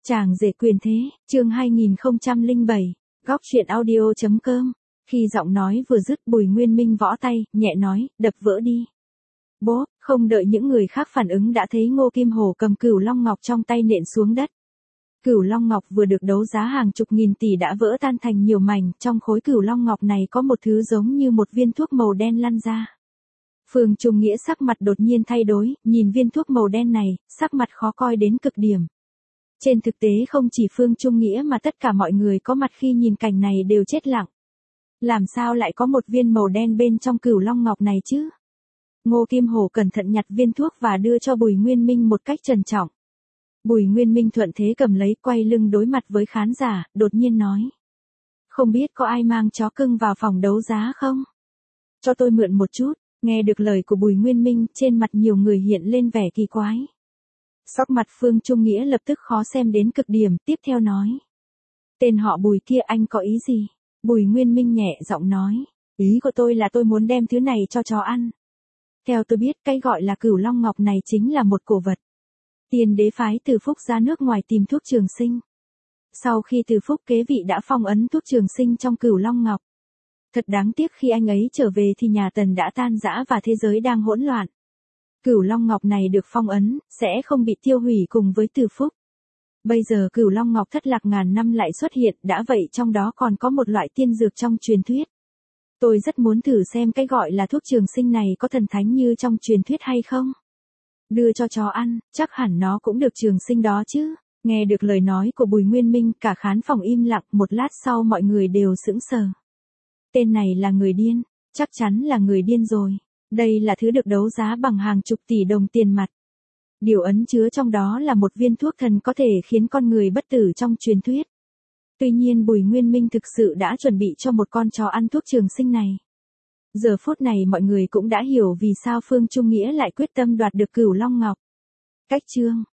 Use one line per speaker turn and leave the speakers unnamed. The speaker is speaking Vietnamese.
Chàng rể quyền thế, chương 2007, góc truyện audio.com. Khi giọng nói vừa dứt, Bùi Nguyên Minh võ tay, nhẹ nói, đập vỡ đi. Bố, không đợi những người khác phản ứng đã thấy Ngô Kim Hổ cầm Cửu Long Ngọc trong tay nện xuống đất. Cửu Long Ngọc vừa được đấu giá hàng chục nghìn tỷ đã vỡ tan thành nhiều mảnh, trong khối Cửu Long Ngọc này có một thứ giống như một viên thuốc màu đen lăn ra. Phương Trung Nghĩa sắc mặt đột nhiên thay đổi, nhìn viên thuốc màu đen này, sắc mặt khó coi đến cực điểm. Trên thực tế không chỉ Phương Trung Nghĩa mà tất cả mọi người có mặt khi nhìn cảnh này đều chết lặng. Làm sao lại có một viên màu đen bên trong Cửu Long Ngọc này chứ? Ngô Kim Hổ cẩn thận nhặt viên thuốc và đưa cho Bùi Nguyên Minh một cách trân trọng. Bùi Nguyên Minh thuận thế cầm lấy, quay lưng đối mặt với khán giả, đột nhiên nói. Không biết có ai mang chó cưng vào phòng đấu giá không? Cho tôi mượn một chút. Nghe được lời của Bùi Nguyên Minh, trên mặt nhiều người hiện lên vẻ kỳ quái. Sắc mặt Phương Trung Nghĩa lập tức khó xem đến cực điểm, tiếp theo nói. Tên họ Bùi kia anh có ý gì? Bùi Nguyên Minh nhẹ giọng nói. Ý của tôi là tôi muốn đem thứ này cho chó ăn. Theo tôi biết, cái gọi là Cửu Long Ngọc này chính là một cổ vật. Tiên đế phái Từ Phúc ra nước ngoài tìm thuốc trường sinh. Sau khi Từ Phúc kế vị đã phong ấn thuốc trường sinh trong Cửu Long Ngọc. Thật đáng tiếc khi anh ấy trở về thì nhà Tần đã tan rã và thế giới đang hỗn loạn. Cửu Long Ngọc này được phong ấn, sẽ không bị tiêu hủy cùng với Từ Phúc. Bây giờ Cửu Long Ngọc thất lạc ngàn năm lại xuất hiện, đã vậy trong đó còn có một loại tiên dược trong truyền thuyết. Tôi rất muốn thử xem cái gọi là thuốc trường sinh này có thần thánh như trong truyền thuyết hay không. Đưa cho chó ăn, chắc hẳn nó cũng được trường sinh đó chứ. Nghe được lời nói của Bùi Nguyên Minh, cả khán phòng im lặng, một lát sau mọi người đều sững sờ. Tên này là người điên, chắc chắn là người điên rồi. Đây là thứ được đấu giá bằng hàng chục tỷ đồng tiền mặt. Điều ẩn chứa trong đó là một viên thuốc thần có thể khiến con người bất tử trong truyền thuyết. Tuy nhiên Bùi Nguyên Minh thực sự đã chuẩn bị cho một con chó ăn thuốc trường sinh này. Giờ phút này mọi người cũng đã hiểu vì sao Phương Trung Nghĩa lại quyết tâm đoạt được Cửu Long Ngọc. Cách chương